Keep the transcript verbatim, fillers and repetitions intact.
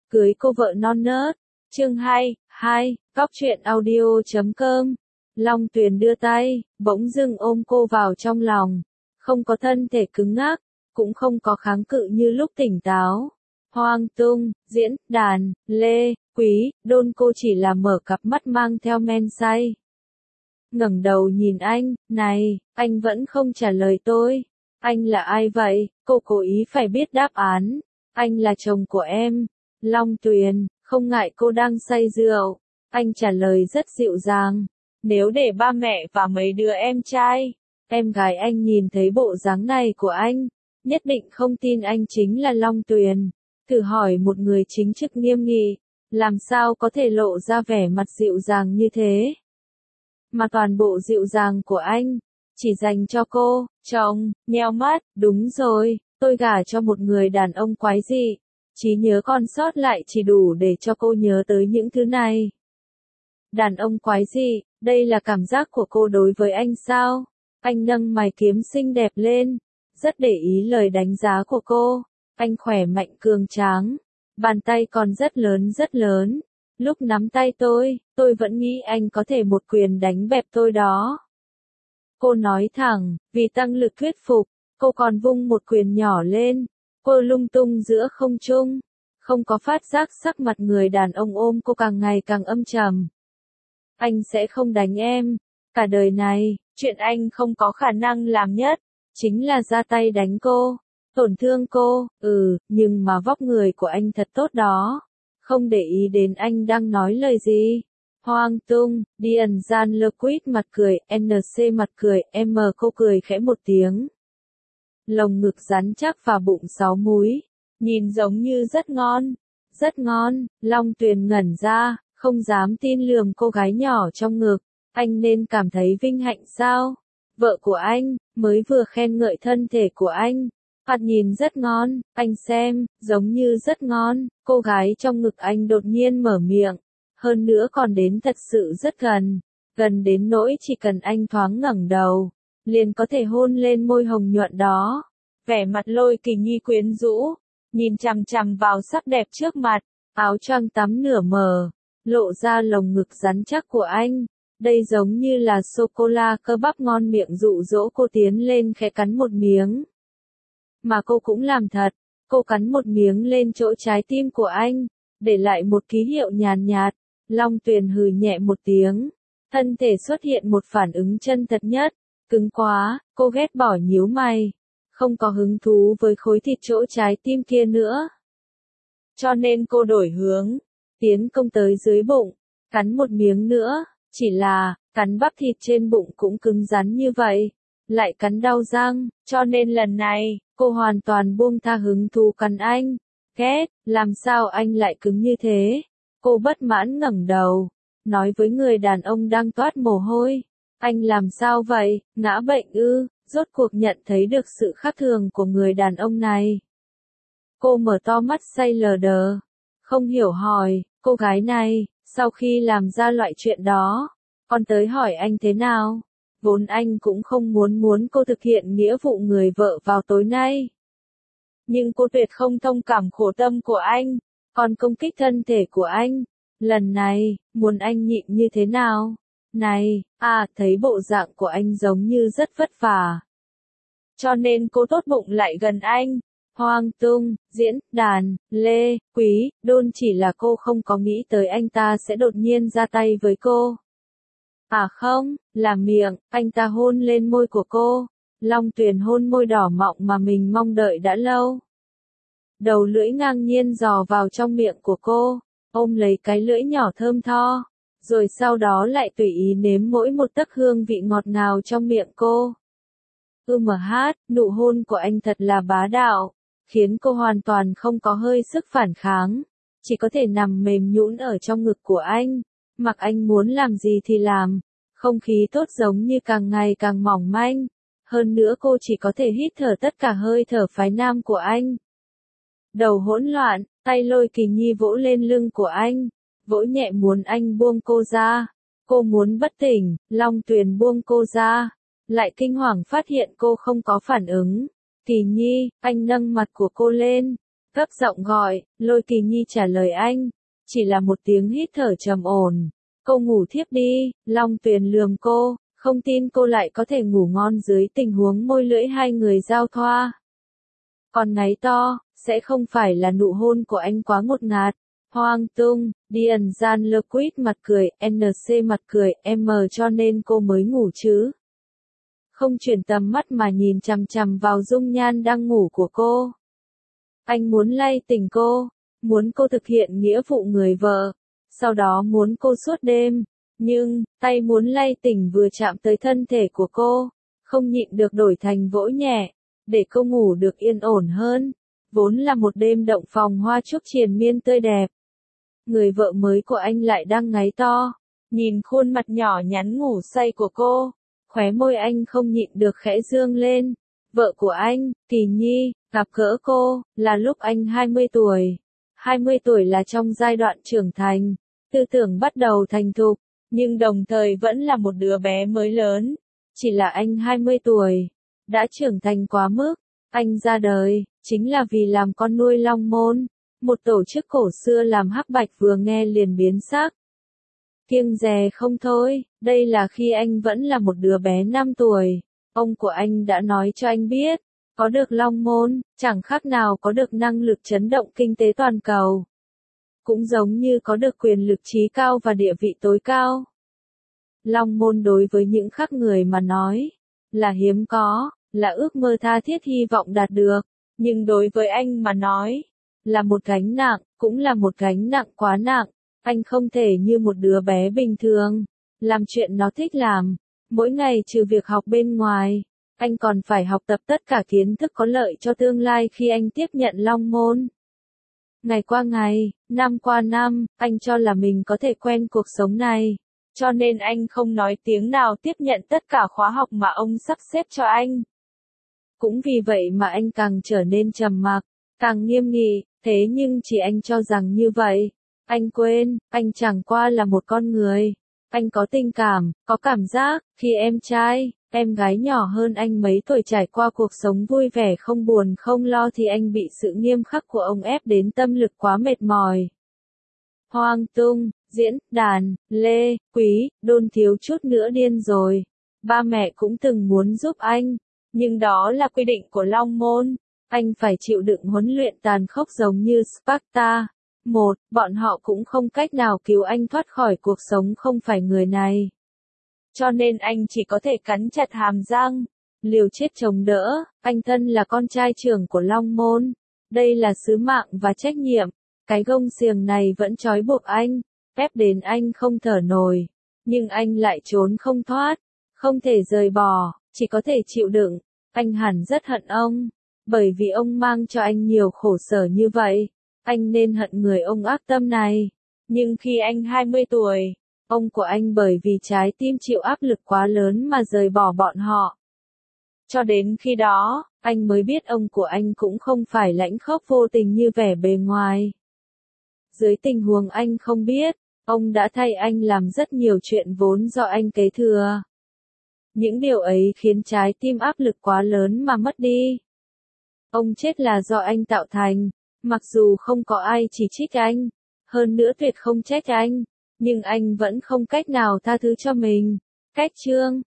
Cưới cô vợ non nớt. Chương hai, hai, Cóc truyện audio chấm com. Long Tuyền đưa tay, bỗng dưng ôm cô vào trong lòng. Không có thân thể cứng ngắc, cũng không có kháng cự như lúc tỉnh táo. Hoang Tung, Diễn, Đàn, Lê, Quý, Đôn cô chỉ là mở cặp mắt mang theo men say. Ngẩng đầu nhìn anh, này, anh vẫn không trả lời tôi. Anh là ai vậy? Cô cố ý phải biết đáp án. Anh là chồng của em. Long Tuyền, không ngại cô đang say rượu. Anh trả lời rất dịu dàng. Nếu để ba mẹ và mấy đứa em trai, em gái anh nhìn thấy bộ dáng này của anh, nhất định không tin anh chính là Long Tuyền. Thử hỏi một người chính trực nghiêm nghị, làm sao có thể lộ ra vẻ mặt dịu dàng như thế? Mà toàn bộ dịu dàng của anh, chỉ dành cho cô, chồng, nheo mắt, đúng rồi, tôi gả cho một người đàn ông quái dị. Trí nhớ còn sót lại chỉ đủ để cho cô nhớ tới những thứ này. Đàn ông quái dị, đây là cảm giác của cô đối với anh sao? Anh nâng mày kiếm xinh đẹp lên, rất để ý lời đánh giá của cô. Anh khỏe mạnh cường tráng, bàn tay còn rất lớn rất lớn. Lúc nắm tay tôi, tôi vẫn nghĩ anh có thể một quyền đánh bẹp tôi đó. Cô nói thẳng, vì tăng lực thuyết phục, cô còn vung một quyền nhỏ lên. Cô lung tung giữa không trung, không có phát giác sắc mặt người đàn ông ôm cô càng ngày càng âm trầm. Anh sẽ không đánh em, cả đời này, chuyện anh không có khả năng làm nhất, chính là ra tay đánh cô, tổn thương cô, ừ, nhưng mà vóc người của anh thật tốt đó, không để ý đến anh đang nói lời gì. Hoang Tung, Điền Gian Lơ Quýt mặt cười, en xê mặt cười, em cô cười khẽ một tiếng. Lồng ngực rắn chắc và bụng sáu múi, nhìn giống như rất ngon, rất ngon. Long Tuyền ngẩn ra, không dám tin lườm cô gái nhỏ trong ngực. Anh nên cảm thấy vinh hạnh sao? Vợ của anh, mới vừa khen ngợi thân thể của anh. Thoạt nhìn rất ngon, anh xem, giống như rất ngon. Cô gái trong ngực anh đột nhiên mở miệng. Hơn nữa còn đến thật sự rất gần. Gần đến nỗi chỉ cần anh thoáng ngẩng đầu, liền có thể hôn lên môi hồng nhuận đó. Vẻ mặt Lôi Kỳ Nhi quyến rũ, nhìn chằm chằm vào sắc đẹp trước mặt, áo choàng tắm nửa mở, lộ ra lồng ngực rắn chắc của anh. Đây giống như là sô-cô-la cơ bắp ngon miệng dụ dỗ cô tiến lên khẽ cắn một miếng. Mà cô cũng làm thật, cô cắn một miếng lên chỗ trái tim của anh, để lại một ký hiệu nhàn nhạt. Long Tuyền hừ nhẹ một tiếng, thân thể xuất hiện một phản ứng chân thật nhất. Cứng quá, cô ghét bỏ nhíu mày. Không có hứng thú với khối thịt chỗ trái tim kia nữa. Cho nên cô đổi hướng, tiến công tới dưới bụng, cắn một miếng nữa, chỉ là, cắn bắp thịt trên bụng cũng cứng rắn như vậy, lại cắn đau răng, cho nên lần này, cô hoàn toàn buông tha hứng thú cắn anh. Ghét, làm sao anh lại cứng như thế? Cô bất mãn ngẩng đầu, nói với người đàn ông đang toát mồ hôi. Anh làm sao vậy, ngã bệnh ư? Rốt cuộc nhận thấy được sự khác thường của người đàn ông này. Cô mở to mắt say lờ đờ, không hiểu hỏi, cô gái này, sau khi làm ra loại chuyện đó, còn tới hỏi anh thế nào? Vốn anh cũng không muốn muốn cô thực hiện nghĩa vụ người vợ vào tối nay. Nhưng cô tuyệt không thông cảm khổ tâm của anh, còn công kích thân thể của anh. Lần này, muốn anh nhịn như thế nào? Này, à, thấy bộ dạng của anh giống như rất vất vả. Cho nên cô tốt bụng lại gần anh. Hoang Tung, Diễn, Đàn, Lê, Quý, Đôn chỉ là cô không có nghĩ tới anh ta sẽ đột nhiên ra tay với cô. À không, là miệng, anh ta hôn lên môi của cô. Long Tuyền hôn môi đỏ mọng mà mình mong đợi đã lâu. Đầu lưỡi ngang nhiên dò vào trong miệng của cô, ôm lấy cái lưỡi nhỏ thơm tho. Rồi sau đó lại tùy ý nếm mỗi một tấc hương vị ngọt ngào trong miệng cô. Ư mà hát, nụ hôn của anh thật là bá đạo, khiến cô hoàn toàn không có hơi sức phản kháng, chỉ có thể nằm mềm nhũn ở trong ngực của anh, mặc anh muốn làm gì thì làm, không khí tốt giống như càng ngày càng mỏng manh, hơn nữa cô chỉ có thể hít thở tất cả hơi thở phái nam của anh. Đầu hỗn loạn, tay Lôi Kỳ Nhi vỗ lên lưng của anh. Vỗ nhẹ muốn anh buông cô ra. Cô muốn bất tỉnh, Long Tuyền buông cô ra. Lại kinh hoàng phát hiện cô không có phản ứng. Kỳ Nhi, anh nâng mặt của cô lên. Gấp giọng gọi, Lôi Kỳ Nhi trả lời anh, chỉ là một tiếng hít thở trầm ổn. Cô ngủ thiếp đi, Long Tuyền lườm cô, không tin cô lại có thể ngủ ngon dưới tình huống môi lưỡi hai người giao thoa. Còn ngáy to, sẽ không phải là nụ hôn của anh quá ngột ngạt. Hoang tung, Điền Gian Lơ Quýt mặt cười, en xê mặt cười, em cho nên cô mới ngủ chứ. Không chuyển tầm mắt mà nhìn chằm chằm vào dung nhan đang ngủ của cô. Anh muốn lay tỉnh cô, muốn cô thực hiện nghĩa vụ người vợ, sau đó muốn cô suốt đêm, nhưng, tay muốn lay tỉnh vừa chạm tới thân thể của cô, không nhịn được đổi thành vỗ nhẹ, để cô ngủ được yên ổn hơn. Vốn là một đêm động phòng hoa trúc triền miên tươi đẹp. Người vợ mới của anh lại đang ngáy to, nhìn khuôn mặt nhỏ nhắn ngủ say của cô, khóe môi anh không nhịn được khẽ dương lên. Vợ của anh, Kỳ Nhi, gặp gỡ cô, là lúc anh hai mươi tuổi. hai mươi tuổi là trong giai đoạn trưởng thành, tư tưởng bắt đầu thành thục, nhưng đồng thời vẫn là một đứa bé mới lớn. Chỉ là anh hai mươi tuổi, đã trưởng thành quá mức. Anh ra đời, chính là vì làm con nuôi Long Môn, một tổ chức cổ xưa làm Hắc Bạch vừa nghe liền biến sắc. Kiêng dè không thôi, đây là khi anh vẫn là một đứa bé năm tuổi. Ông của anh đã nói cho anh biết, có được Long Môn, chẳng khác nào có được năng lực chấn động kinh tế toàn cầu. Cũng giống như có được quyền lực trí cao và địa vị tối cao. Long Môn đối với những khác người mà nói, là hiếm có, là ước mơ tha thiết hy vọng đạt được, nhưng đối với anh mà nói, là một gánh nặng, cũng là một gánh nặng quá nặng. Anh không thể như một đứa bé bình thường, làm chuyện nó thích làm, mỗi ngày trừ việc học bên ngoài, anh còn phải học tập tất cả kiến thức có lợi cho tương lai khi anh tiếp nhận Long Môn. Ngày qua ngày, năm qua năm, anh cho là mình có thể quen cuộc sống này, cho nên anh không nói tiếng nào tiếp nhận tất cả khóa học mà ông sắp xếp cho anh. Cũng vì vậy mà anh càng trở nên trầm mặc, càng nghiêm nghị, thế nhưng chỉ anh cho rằng như vậy. Anh quên, anh chẳng qua là một con người. Anh có tình cảm, có cảm giác, khi em trai, em gái nhỏ hơn anh mấy tuổi trải qua cuộc sống vui vẻ không buồn không lo thì anh bị sự nghiêm khắc của ông ép đến tâm lực quá mệt mỏi. Hoang tung, diễn, đàn, lê, quý, đôn thiếu chút nữa điên rồi. Ba mẹ cũng từng muốn giúp anh, nhưng đó là quy định của Long Môn. Anh phải chịu đựng huấn luyện tàn khốc giống như Sparta. Một, bọn họ cũng không cách nào cứu anh thoát khỏi cuộc sống không phải người này. Cho nên anh chỉ có thể cắn chặt hàm răng, liều chết chống đỡ. Anh thân là con trai trưởng của Long Môn. Đây là sứ mạng và trách nhiệm. Cái gông xiềng này vẫn trói buộc anh, ép đến anh không thở nổi. Nhưng anh lại trốn không thoát, không thể rời bỏ, chỉ có thể chịu đựng. Anh hẳn rất hận ông, bởi vì ông mang cho anh nhiều khổ sở như vậy. Anh nên hận người ông ác tâm này. Nhưng khi anh hai mươi tuổi, ông của anh bởi vì trái tim chịu áp lực quá lớn mà rời bỏ bọn họ. Cho đến khi đó, anh mới biết ông của anh cũng không phải lãnh khốc vô tình như vẻ bề ngoài. Dưới tình huống anh không biết, ông đã thay anh làm rất nhiều chuyện vốn do anh kế thừa. Những điều ấy khiến trái tim áp lực quá lớn mà mất đi. Ông chết là do anh tạo thành. Mặc dù không có ai chỉ trích anh, hơn nữa tuyệt không trách anh, nhưng anh vẫn không cách nào tha thứ cho mình. Cách chương